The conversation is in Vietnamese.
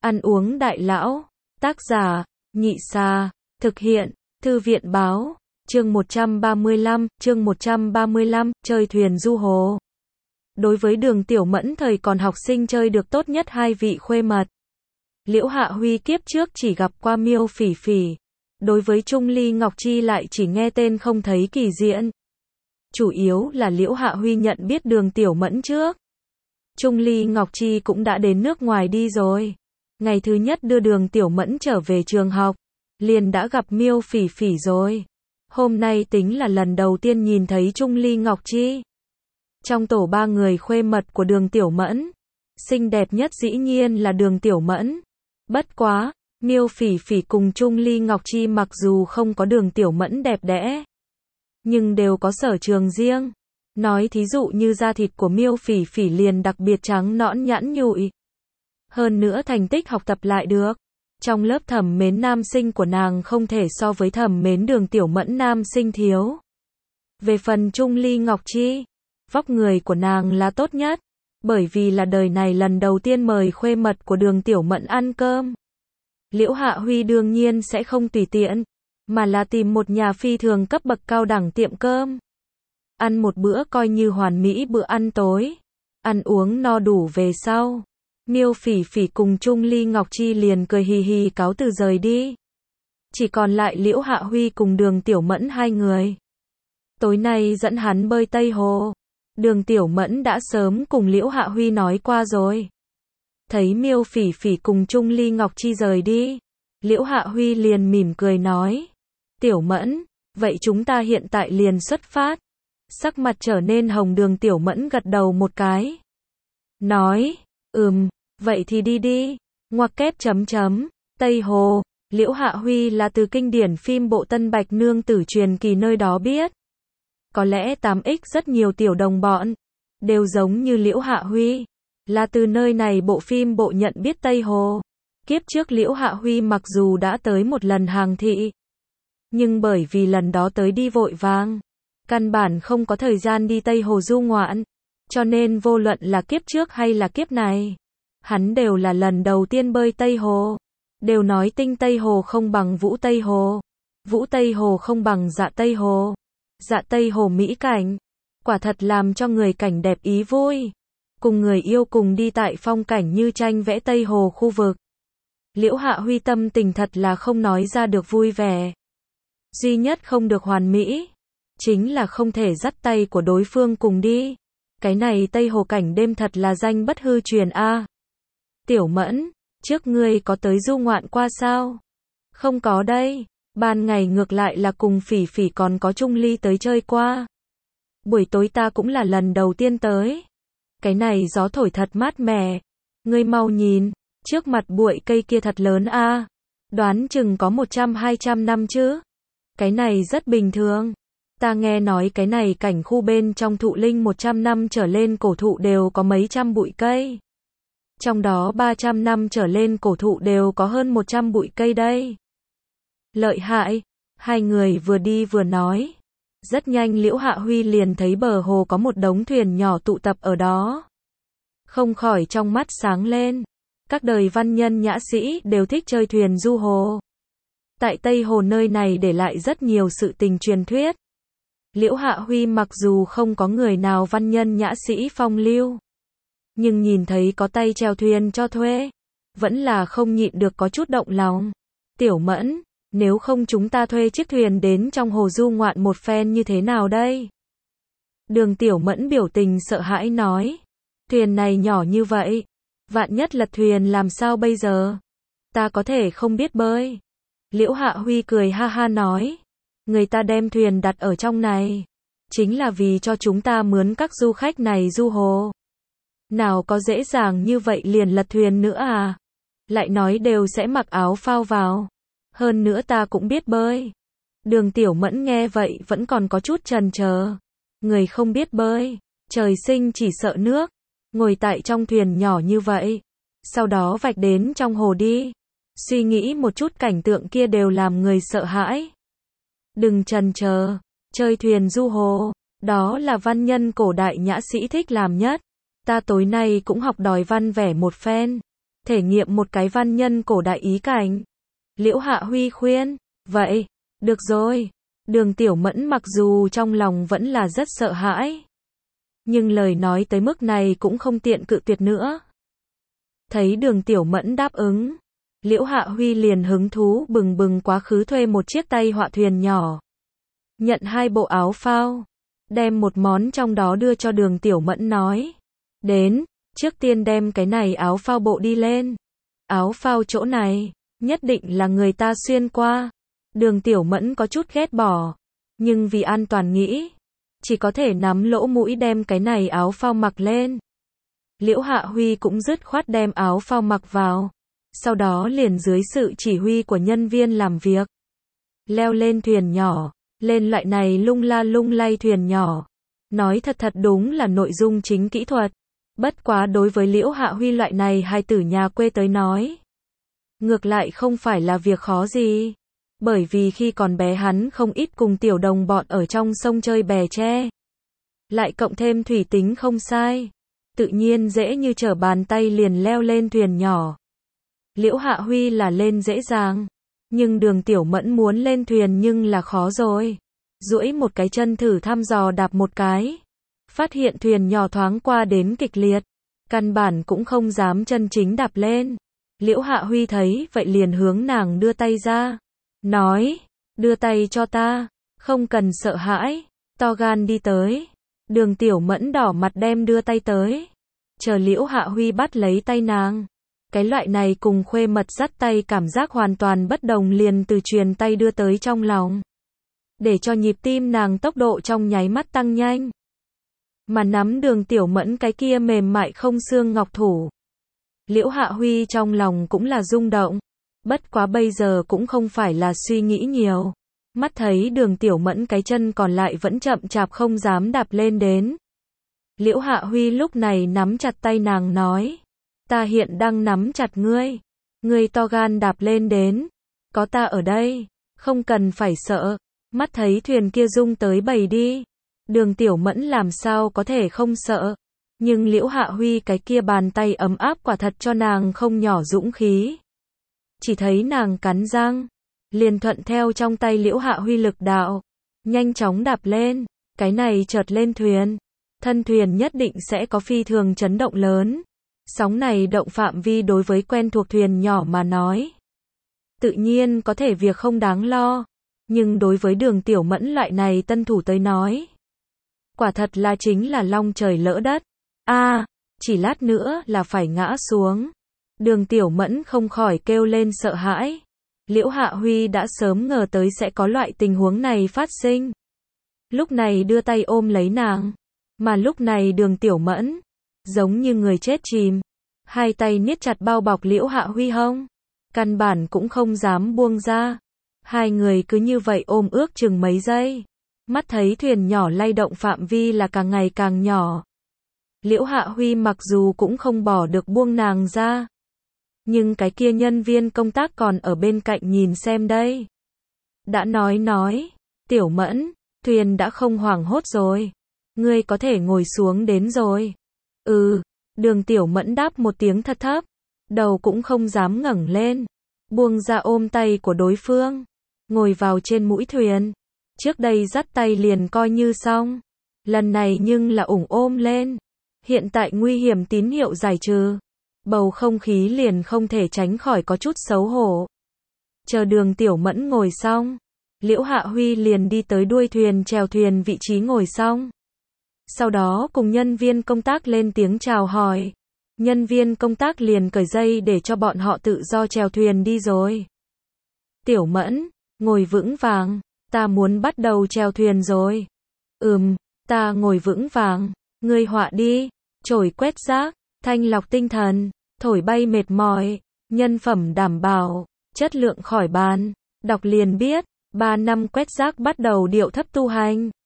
Ăn uống đại lão. Tác giả, Nhị Xà. Thực hiện, Thư viện báo. Chương 135, chơi thuyền du hồ. Đối với Đường Tiểu Mẫn thời còn học sinh chơi được tốt nhất hai vị khuê mật. Liễu Hạ Huy kiếp trước chỉ gặp qua Miêu Phỉ Phỉ. Đối với Trung Ly Ngọc Chi lại chỉ nghe tên không thấy kỳ diễn. Chủ yếu là Liễu Hạ Huy nhận biết Đường Tiểu Mẫn trước. Trung Ly Ngọc Chi cũng đã đến nước ngoài đi rồi. Ngày thứ nhất đưa Đường Tiểu Mẫn trở về trường học, liền đã gặp Miêu Phỉ Phỉ rồi. Hôm nay tính là lần đầu tiên nhìn thấy Trung Ly Ngọc Chi. Trong tổ ba người khuê mật của Đường Tiểu Mẫn, xinh đẹp nhất dĩ nhiên là Đường Tiểu Mẫn. Bất quá, Miêu Phỉ Phỉ cùng Trung Ly Ngọc Chi mặc dù không có Đường Tiểu Mẫn đẹp đẽ, nhưng đều có sở trường riêng. Nói thí dụ như da thịt của Miêu Phỉ Phỉ liền đặc biệt trắng nõn nhẵn nhụi. Hơn nữa thành tích học tập lại được. Trong lớp thẩm mến nam sinh của nàng không thể so với thẩm mến Đường Tiểu Mẫn nam sinh thiếu. Về phần Trung Ly Ngọc Chi, vóc người của nàng là tốt nhất, bởi vì là đời này lần đầu tiên mời khuê mật của Đường Tiểu Mẫn ăn cơm. Liễu Hạ Huy đương nhiên sẽ không tùy tiện, mà là tìm một nhà phi thường cấp bậc cao đẳng tiệm cơm. Ăn một bữa coi như hoàn mỹ bữa ăn tối. Ăn uống no đủ về sau, Miêu Phỉ Phỉ cùng Trung Ly Ngọc Chi liền cười hì hì cáo từ rời đi. Chỉ còn lại Liễu Hạ Huy cùng Đường Tiểu Mẫn hai người. Tối nay dẫn hắn bơi Tây Hồ. Đường Tiểu Mẫn đã sớm cùng Liễu Hạ Huy nói qua rồi. Thấy Miêu Phỉ Phỉ cùng Trung Ly Ngọc Chi rời đi, Liễu Hạ Huy liền mỉm cười nói: Tiểu Mẫn, vậy chúng ta hiện tại liền xuất phát. Sắc mặt trở nên hồng, Đường Tiểu Mẫn gật đầu một cái. Nói, vậy thì đi đi. Ngoặc kép chấm chấm, Tây Hồ. Liễu Hạ Huy là từ kinh điển phim bộ Tân Bạch Nương Tử truyền kỳ nơi đó biết. Có lẽ 8X rất nhiều tiểu đồng bọn đều giống như Liễu Hạ Huy, là từ nơi này bộ phim bộ nhận biết Tây Hồ. Kiếp trước Liễu Hạ Huy mặc dù đã tới một lần Hàng Thị, nhưng bởi vì lần đó tới đi vội vàng, căn bản không có thời gian đi Tây Hồ du ngoạn, cho nên vô luận là kiếp trước hay là kiếp này, hắn đều là lần đầu tiên bơi Tây Hồ. Đều nói tinh Tây Hồ không bằng Vũ Tây Hồ, Vũ Tây Hồ không bằng Dạ Tây Hồ, Dạ Tây Hồ mỹ cảnh, quả thật làm cho người cảnh đẹp ý vui. Cùng người yêu cùng đi tại phong cảnh như tranh vẽ Tây Hồ khu vực. Liễu Hạ Huy tâm tình thật là không nói ra được vui vẻ. Duy nhất không được hoàn mỹ, chính là không thể dắt tay của đối phương cùng đi. Cái này Tây Hồ cảnh đêm thật là danh bất hư truyền a. Tiểu Mẫn, trước ngươi có tới du ngoạn qua sao? Không có đây, ban ngày ngược lại là cùng Phỉ Phỉ còn có Trung Ly tới chơi qua. Buổi tối ta cũng là lần đầu tiên tới. Cái này gió thổi thật mát mẻ. Ngươi mau nhìn, trước mặt bụi cây kia thật lớn a. Đoán chừng có 100-200 năm chứ. Cái này rất bình thường. Ta nghe nói cái này cảnh khu bên trong thụ linh 100 năm trở lên cổ thụ đều có mấy trăm bụi cây. Trong đó 300 năm trở lên cổ thụ đều có hơn 100 bụi cây đây. Lợi hại. Hai người vừa đi vừa nói. Rất nhanh Liễu Hạ Huy liền thấy bờ hồ có một đống thuyền nhỏ tụ tập ở đó. Không khỏi trong mắt sáng lên. Các đời văn nhân nhã sĩ đều thích chơi thuyền du hồ. Tại Tây Hồ nơi này để lại rất nhiều sự tình truyền thuyết. Liễu Hạ Huy mặc dù không có người nào văn nhân nhã sĩ phong lưu, nhưng nhìn thấy có tay chèo thuyền cho thuê, vẫn là không nhịn được có chút động lòng. Tiểu Mẫn, nếu không chúng ta thuê chiếc thuyền đến trong hồ du ngoạn một phen như thế nào đây? Đường Tiểu Mẫn biểu tình sợ hãi nói. Thuyền này nhỏ như vậy, vạn nhất lật thuyền làm sao bây giờ? Ta có thể không biết bơi. Liễu Hạ Huy cười ha ha nói. Người ta đem thuyền đặt ở trong này, chính là vì cho chúng ta mướn các du khách này du hồ. Nào có dễ dàng như vậy liền lật thuyền nữa à? Lại nói đều sẽ mặc áo phao vào. Hơn nữa ta cũng biết bơi. Đường Tiểu Mẫn nghe vậy vẫn còn có chút chần chờ. Người không biết bơi, trời sinh chỉ sợ nước. Ngồi tại trong thuyền nhỏ như vậy, sau đó vạch đến trong hồ đi. Suy nghĩ một chút cảnh tượng kia đều làm người sợ hãi. Đừng chần chờ, chơi thuyền du hồ, đó là văn nhân cổ đại nhã sĩ thích làm nhất. Ta tối nay cũng học đòi văn vẻ một phen. thể nghiệm một cái văn nhân cổ đại ý cảnh. Liễu Hạ Huy khuyên, vậy, được rồi. Đường Tiểu Mẫn mặc dù trong lòng vẫn là rất sợ hãi, nhưng lời nói tới mức này cũng không tiện cự tuyệt nữa. Thấy Đường Tiểu Mẫn đáp ứng, Liễu Hạ Huy liền hứng thú bừng bừng quá khứ thuê một chiếc tay họa thuyền nhỏ, nhận 2 bộ áo phao, đem một món trong đó đưa cho Đường Tiểu Mẫn nói, đến, trước tiên đem cái này áo phao bộ đi lên. Áo phao chỗ này, nhất định là người ta xuyên qua. Đường Tiểu Mẫn có chút ghét bỏ, nhưng vì an toàn nghĩ, chỉ có thể nắm lỗ mũi đem cái này áo phao mặc lên. Liễu Hạ Huy cũng dứt khoát đem áo phao mặc vào, sau đó liền dưới sự chỉ huy của nhân viên làm việc, leo lên thuyền nhỏ, lên loại này lung la lung lay thuyền nhỏ. Nói thật đúng là nội dung chính kỹ thuật, bất quá đối với Liễu Hạ Huy loại này hài tử nhà quê tới nói, ngược lại không phải là việc khó gì. Bởi vì khi còn bé hắn không ít cùng tiểu đồng bọn ở trong sông chơi bè tre, lại cộng thêm thủy tính không sai, tự nhiên dễ như trở bàn tay liền leo lên thuyền nhỏ. Liễu Hạ Huy là lên dễ dàng, nhưng Đường Tiểu Mẫn muốn lên thuyền nhưng là khó rồi. Duỗi một cái chân thử thăm dò đạp một cái, phát hiện thuyền nhỏ thoáng qua đến kịch liệt, căn bản cũng không dám chân chính đạp lên. Liễu Hạ Huy thấy vậy liền hướng nàng đưa tay ra, nói, đưa tay cho ta, không cần sợ hãi, to gan đi tới. Đường Tiểu Mẫn đỏ mặt đem đưa tay tới, chờ Liễu Hạ Huy bắt lấy tay nàng. Cái loại này cùng khuê mật dắt tay cảm giác hoàn toàn bất đồng liền từ truyền tay đưa tới trong lòng, để cho nhịp tim nàng tốc độ trong nháy mắt tăng nhanh. Mà nắm Đường Tiểu Mẫn cái kia mềm mại không xương ngọc thủ, Liễu Hạ Huy trong lòng cũng là rung động, bất quá bây giờ cũng không phải là suy nghĩ nhiều. Mắt thấy Đường Tiểu Mẫn cái chân còn lại vẫn chậm chạp không dám đạp lên đến. Liễu Hạ Huy lúc này nắm chặt tay nàng nói, ta hiện đang nắm chặt ngươi, ngươi to gan đạp lên đến, có ta ở đây, không cần phải sợ. Mắt thấy thuyền kia rung tới bầy đi, Đường Tiểu Mẫn làm sao có thể không sợ, nhưng Liễu Hạ Huy cái kia bàn tay ấm áp quả thật cho nàng không nhỏ dũng khí. Chỉ thấy nàng cắn răng, liền thuận theo trong tay Liễu Hạ Huy lực đạo, nhanh chóng đạp lên. Cái này chợt lên thuyền, thân thuyền nhất định sẽ có phi thường chấn động lớn. Sóng này động phạm vi đối với quen thuộc thuyền nhỏ mà nói, tự nhiên có thể việc không đáng lo, nhưng đối với Đường Tiểu Mẫn loại này tân thủ tới nói, quả thật là chính là long trời lỡ đất. Chỉ lát nữa là phải ngã xuống. Đường Tiểu Mẫn không khỏi kêu lên sợ hãi. Liễu Hạ Huy đã sớm ngờ tới sẽ có loại tình huống này phát sinh, lúc này đưa tay ôm lấy nàng, mà lúc này Đường Tiểu Mẫn giống như người chết chìm, hai tay niết chặt bao bọc Liễu Hạ Huy hông, căn bản cũng không dám buông ra. Hai người cứ như vậy ôm ước chừng mấy giây, mắt thấy thuyền nhỏ lay động phạm vi là càng ngày càng nhỏ. Liễu Hạ Huy mặc dù cũng không bỏ được buông nàng ra, nhưng cái kia nhân viên công tác còn ở bên cạnh nhìn xem đây. Đã nói, Tiểu Mẫn, thuyền đã không hoảng hốt rồi, ngươi có thể ngồi xuống đến rồi. Đường Tiểu Mẫn đáp một tiếng thật thấp, đầu cũng không dám ngẩng lên, buông ra ôm tay của đối phương, ngồi vào trên mũi thuyền. Trước đây dắt tay liền coi như xong, lần này nhưng là ôm lên. Hiện tại nguy hiểm tín hiệu giải trừ, bầu không khí liền không thể tránh khỏi có chút xấu hổ. Chờ Đường Tiểu Mẫn ngồi xong, Liễu Hạ Huy liền đi tới đuôi thuyền chèo thuyền vị trí ngồi xong. Sau đó cùng nhân viên công tác lên tiếng chào hỏi. Nhân viên công tác liền cởi dây để cho bọn họ tự do chèo thuyền đi rồi. Tiểu Mẫn, ngồi vững vàng, ta muốn bắt đầu chèo thuyền rồi. Ta ngồi vững vàng, ngươi họa đi. Chổi quét rác, thanh lọc tinh thần, thổi bay mệt mỏi, nhân phẩm đảm bảo, chất lượng khỏi bàn. Đọc liền biết, 3 năm quét rác bắt đầu điệu thấp tu hành.